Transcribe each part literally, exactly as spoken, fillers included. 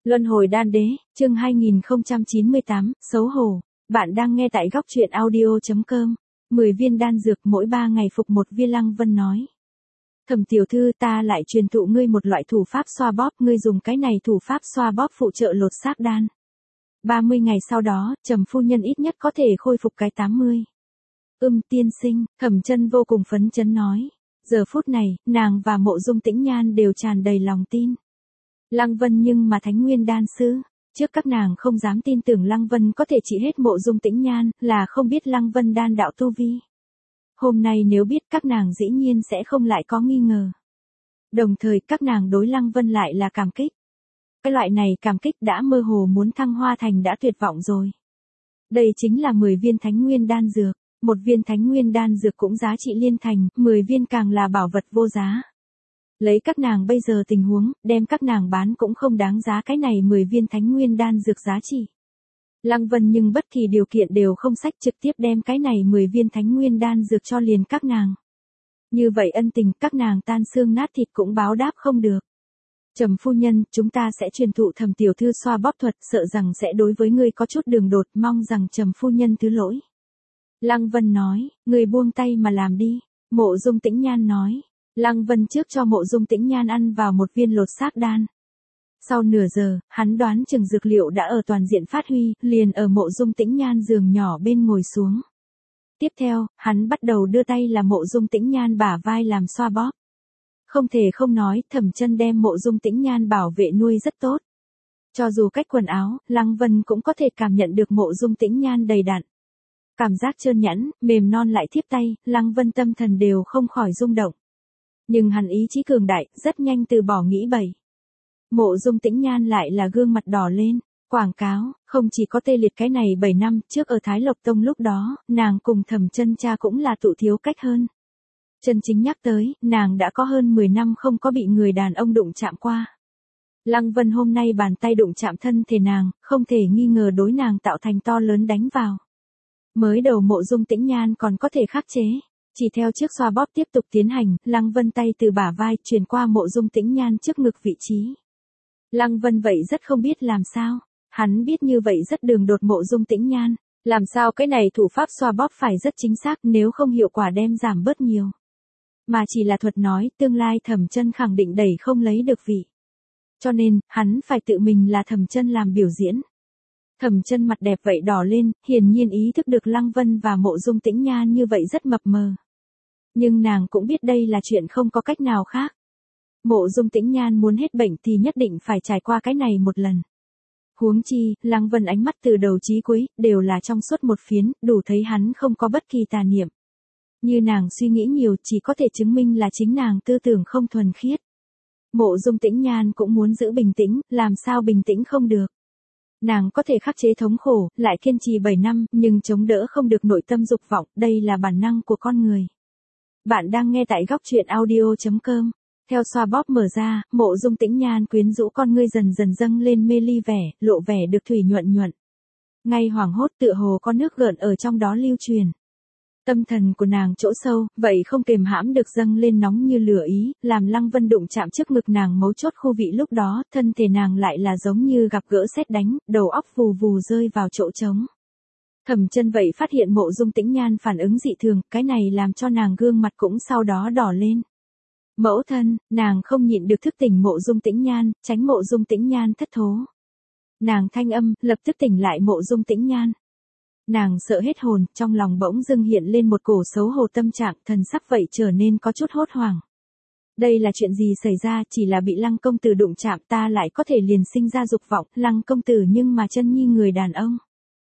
Luân hồi đan đế, chương hai nghìn không trăm chín mươi tám, xấu hổ. Bạn đang nghe tại góc truyện audio chấm com. mười viên đan dược mỗi ba ngày phục một viên. Lăng Vân nói. Thẩm tiểu thư, ta lại truyền thụ ngươi một loại thủ pháp xoa bóp, ngươi dùng cái này thủ pháp xoa bóp phụ trợ lột xác đan. ba mươi ngày sau đó, Trầm phu nhân ít nhất có thể khôi phục cái tám mươi. Ưm tiên sinh, Thẩm Chân vô cùng phấn chấn nói. Giờ phút này, nàng và Mộ Dung Tĩnh Nhan đều tràn đầy lòng tin. Lăng Vân nhưng mà Thánh Nguyên đan sư, trước các nàng không dám tin tưởng Lăng Vân có thể trị hết Mộ Dung Tĩnh Nhan, là không biết Lăng Vân đan đạo tu vi. Hôm nay nếu biết các nàng dĩ nhiên sẽ không lại có nghi ngờ. Đồng thời các nàng đối Lăng Vân lại là cảm kích. Cái loại này cảm kích đã mơ hồ muốn thăng hoa thành đã tuyệt vọng rồi. Đây chính là mười viên Thánh Nguyên đan dược, một viên Thánh Nguyên đan dược cũng giá trị liên thành, mười viên càng là bảo vật vô giá. Lấy các nàng bây giờ tình huống, đem các nàng bán cũng không đáng giá cái này mười viên Thánh Nguyên đan dược giá trị. Lăng Vân nhưng bất kỳ điều kiện đều không sách, trực tiếp đem cái này mười viên Thánh Nguyên đan dược cho liền các nàng. Như vậy ân tình các nàng tan xương nát thịt cũng báo đáp không được. Trầm phu nhân, chúng ta sẽ truyền thụ Thẩm tiểu thư xoa bóp thuật, sợ rằng sẽ đối với ngươi có chút đường đột, mong rằng Trầm phu nhân thứ lỗi. Lăng Vân nói, ngươi buông tay mà làm đi. Mộ Dung Tĩnh Nhan nói. Lăng Vân trước cho Mộ Dung Tĩnh Nhan ăn vào một viên lột xác đan. Sau nửa giờ, hắn đoán chừng dược liệu đã ở toàn diện phát huy, liền ở Mộ Dung Tĩnh Nhan giường nhỏ bên ngồi xuống. Tiếp theo, hắn bắt đầu đưa tay làm Mộ Dung Tĩnh Nhan bả vai làm xoa bóp. Không thể không nói, Thẩm Chân đem Mộ Dung Tĩnh Nhan bảo vệ nuôi rất tốt. Cho dù cách quần áo, Lăng Vân cũng có thể cảm nhận được Mộ Dung Tĩnh Nhan đầy đặn. Cảm giác trơn nhẵn, mềm non lại thiếp tay, Lăng Vân tâm thần đều không khỏi rung động. Nhưng hắn ý chí cường đại, rất nhanh từ bỏ nghĩ bậy. Mộ Dung Tĩnh Nhan lại là gương mặt đỏ lên. Quảng cáo, không chỉ có tê liệt cái này bảy năm trước ở Thái Lộc Tông lúc đó, nàng cùng Thẩm Chân cha cũng là tụ thiếu cách hơn. Chân chính nhắc tới, nàng đã có hơn mười năm không có bị người đàn ông đụng chạm qua. Lăng Vân hôm nay bàn tay đụng chạm thân thể nàng, không thể nghi ngờ đối nàng tạo thành to lớn đánh vào. Mới đầu Mộ Dung Tĩnh Nhan còn có thể khắc chế. Chỉ theo chiếc xoa bóp tiếp tục tiến hành, Lăng Vân tay từ bả vai truyền qua Mộ Dung Tĩnh Nhan trước ngực vị trí. Lăng Vân vậy rất không biết làm sao, hắn biết như vậy rất đường đột Mộ Dung Tĩnh Nhan, làm sao cái này thủ pháp xoa bóp phải rất chính xác, nếu không hiệu quả đem giảm bớt nhiều. Mà chỉ là thuật nói, tương lai Thẩm Chân khẳng định đẩy không lấy được vị. Cho nên, hắn phải tự mình là Thẩm Chân làm biểu diễn. Thẩm Chân mặt đẹp vậy đỏ lên, hiển nhiên ý thức được Lăng Vân và Mộ Dung Tĩnh Nhan như vậy rất mập mờ. Nhưng nàng cũng biết đây là chuyện không có cách nào khác. Mộ Dung Tĩnh Nhan muốn hết bệnh thì nhất định phải trải qua cái này một lần. Huống chi, Lăng Vân ánh mắt từ đầu chí cuối, đều là trong suốt một phiến, đủ thấy hắn không có bất kỳ tà niệm. Như nàng suy nghĩ nhiều chỉ có thể chứng minh là chính nàng tư tưởng không thuần khiết. Mộ Dung Tĩnh Nhan cũng muốn giữ bình tĩnh, làm sao bình tĩnh không được. Nàng có thể khắc chế thống khổ, lại kiên trì bảy năm, nhưng chống đỡ không được nội tâm dục vọng, đây là bản năng của con người. Bạn đang nghe tại góc truyện audio chấm com. Theo xoa bóp mở ra, Mộ Dung Tĩnh Nhan quyến rũ con ngươi dần dần dâng lên mê ly vẻ, lộ vẻ được thủy nhuận nhuận. Ngay hoảng hốt tựa hồ có nước gợn ở trong đó lưu truyền. Tâm thần của nàng chỗ sâu, vậy không kềm hãm được dâng lên nóng như lửa ý, làm Lăng Vân đụng chạm trước ngực nàng mấu chốt khu vị lúc đó, thân thể nàng lại là giống như gặp gỡ sét đánh, đầu óc vù vù rơi vào chỗ trống. Thẩm Chân vậy phát hiện Mộ Dung Tĩnh Nhan phản ứng dị thường, cái này làm cho nàng gương mặt cũng sau đó đỏ lên. Mẫu thân, nàng không nhịn được thức tỉnh Mộ Dung Tĩnh Nhan, tránh Mộ Dung Tĩnh Nhan thất thố. Nàng thanh âm, lập tức tỉnh lại Mộ Dung Tĩnh Nhan. Nàng sợ hết hồn, trong lòng bỗng dưng hiện lên một cổ xấu hổ tâm trạng, thần sắc vậy trở nên có chút hốt hoảng. Đây là chuyện gì xảy ra, chỉ là bị Lăng công tử đụng chạm ta lại có thể liền sinh ra dục vọng, Lăng công tử nhưng mà chân nhi người đàn ông.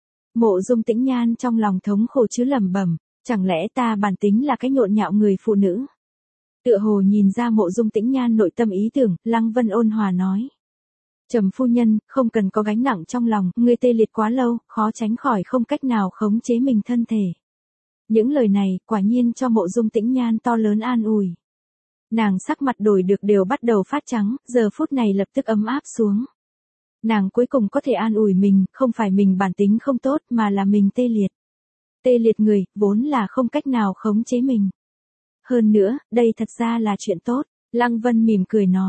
Mộ Dung Tĩnh Nhan trong lòng thống khổ chứ lẩm bẩm, chẳng lẽ ta bản tính là cái nhộn nhạo người phụ nữ. Tựa hồ nhìn ra Mộ Dung Tĩnh Nhan nội tâm ý tưởng, Lăng Vân ôn hòa nói. Trầm phu nhân, không cần có gánh nặng trong lòng, ngươi tê liệt quá lâu, khó tránh khỏi không cách nào khống chế mình thân thể. Những lời này, quả nhiên cho Mộ Dung Tĩnh Nhan to lớn an ủi. Nàng sắc mặt đổi được đều bắt đầu phát trắng, giờ phút này lập tức ấm áp xuống. Nàng cuối cùng có thể an ủi mình, không phải mình bản tính không tốt mà là mình tê liệt. Tê liệt người, vốn là không cách nào khống chế mình. Hơn nữa, đây thật ra là chuyện tốt, Lăng Vân mỉm cười nói.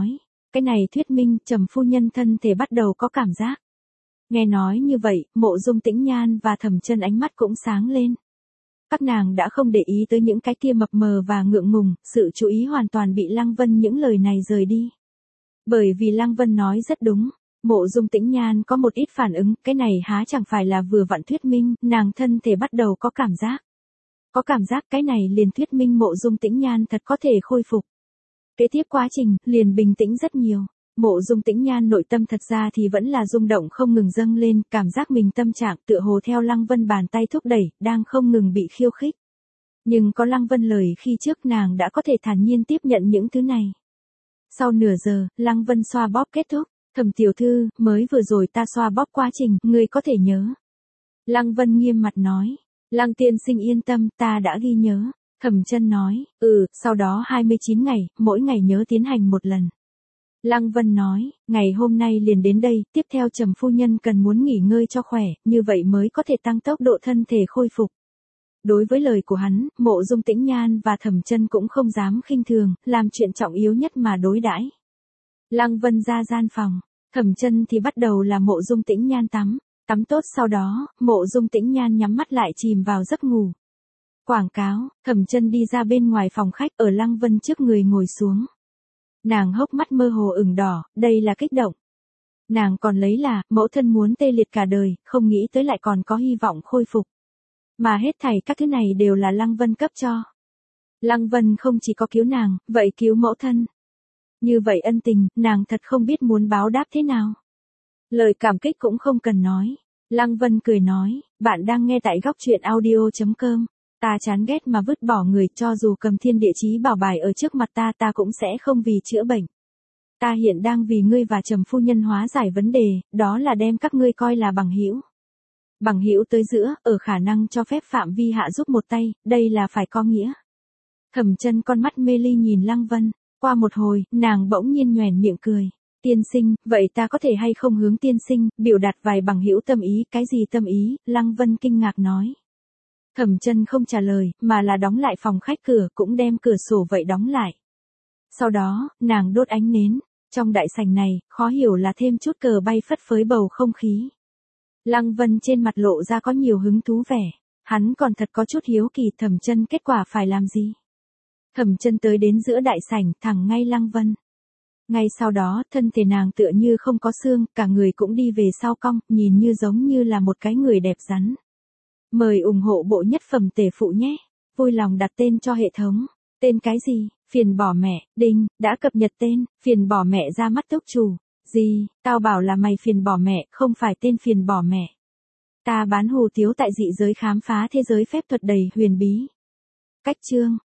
Cái này thuyết minh Trầm phu nhân thân thể bắt đầu có cảm giác. Nghe nói như vậy, Mộ Dung Tĩnh Nhan và Thẩm Chân ánh mắt cũng sáng lên. Các nàng đã không để ý tới những cái kia mập mờ và ngượng ngùng, sự chú ý hoàn toàn bị Lăng Vân những lời này rời đi. Bởi vì Lăng Vân nói rất đúng, Mộ Dung Tĩnh Nhan có một ít phản ứng, cái này há chẳng phải là vừa vặn thuyết minh, nàng thân thể bắt đầu có cảm giác. Có cảm giác cái này liền thuyết minh Mộ Dung Tĩnh Nhan thật có thể khôi phục. Kế tiếp quá trình, liền bình tĩnh rất nhiều. Mộ Dung Tĩnh Nhan nội tâm thật ra thì vẫn là rung động không ngừng dâng lên, cảm giác mình tâm trạng tựa hồ theo Lăng Vân bàn tay thúc đẩy, đang không ngừng bị khiêu khích. Nhưng có Lăng Vân lời khi trước nàng đã có thể thản nhiên tiếp nhận những thứ này. Sau nửa giờ, Lăng Vân xoa bóp kết thúc, Thẩm tiểu thư, mới vừa rồi ta xoa bóp quá trình, ngươi có thể nhớ. Lăng Vân nghiêm mặt nói, Lăng tiên sinh yên tâm, ta đã ghi nhớ. Thẩm Chân nói, ừ, sau đó hai mươi chín ngày, mỗi ngày nhớ tiến hành một lần. Lăng Vân nói, ngày hôm nay liền đến đây, tiếp theo Trầm phu nhân cần muốn nghỉ ngơi cho khỏe, như vậy mới có thể tăng tốc độ thân thể khôi phục. Đối với lời của hắn, Mộ Dung Tĩnh Nhan và Thẩm Chân cũng không dám khinh thường, làm chuyện trọng yếu nhất mà đối đãi. Lăng Vân ra gian phòng, Thẩm Chân thì bắt đầu là Mộ Dung Tĩnh Nhan tắm, tắm tốt sau đó, Mộ Dung Tĩnh Nhan nhắm mắt lại chìm vào giấc ngủ. Quảng cáo, Thẩm Chân đi ra bên ngoài phòng khách ở Lăng Vân trước người ngồi xuống. Nàng hốc mắt mơ hồ ửng đỏ, đây là kích động. Nàng còn lấy là, mẫu thân muốn tê liệt cả đời, không nghĩ tới lại còn có hy vọng khôi phục. Mà hết thảy các thứ này đều là Lăng Vân cấp cho. Lăng Vân không chỉ có cứu nàng, vậy cứu mẫu thân. Như vậy ân tình, nàng thật không biết muốn báo đáp thế nào. Lời cảm kích cũng không cần nói. Lăng Vân cười nói, bạn đang nghe tại góc truyện audio chấm com. Ta chán ghét mà vứt bỏ người, cho dù cầm thiên địa chí bảo bài ở trước mặt ta ta cũng sẽ không vì chữa bệnh. Ta hiện đang vì ngươi và Trầm phu nhân hóa giải vấn đề, đó là đem các ngươi coi là bằng hữu. Bằng hữu tới giữa, ở khả năng cho phép phạm vi hạ giúp một tay, đây là phải có nghĩa. Thẩm Chân con mắt mê ly nhìn Lăng Vân, qua một hồi, nàng bỗng nhiên nhoẻn miệng cười. Tiên sinh, vậy ta có thể hay không hướng tiên sinh, biểu đạt vài bằng hữu tâm ý, cái gì tâm ý, Lăng Vân kinh ngạc nói. Thẩm Chân không trả lời, mà là đóng lại phòng khách cửa, cũng đem cửa sổ vậy đóng lại. Sau đó, nàng đốt ánh nến, trong đại sảnh này, khó hiểu là thêm chút cờ bay phất phới bầu không khí. Lăng Vân trên mặt lộ ra có nhiều hứng thú vẻ, hắn còn thật có chút hiếu kỳ Thẩm Chân kết quả phải làm gì. Thẩm Chân tới đến giữa đại sảnh, thẳng ngay Lăng Vân. Ngay sau đó, thân thể nàng tựa như không có xương, cả người cũng đi về sau cong, nhìn như giống như là một cái người đẹp rắn. Mời ủng hộ bộ nhất phẩm tể phụ nhé. Vui lòng đặt tên cho hệ thống. Tên cái gì? Phiền bỏ mẹ, đinh, đã cập nhật tên, phiền bỏ mẹ ra mắt túc chủ. Gì, tao bảo là mày phiền bỏ mẹ, không phải tên phiền bỏ mẹ. Ta bán hù tiếu tại dị giới khám phá thế giới phép thuật đầy huyền bí. Cách chương.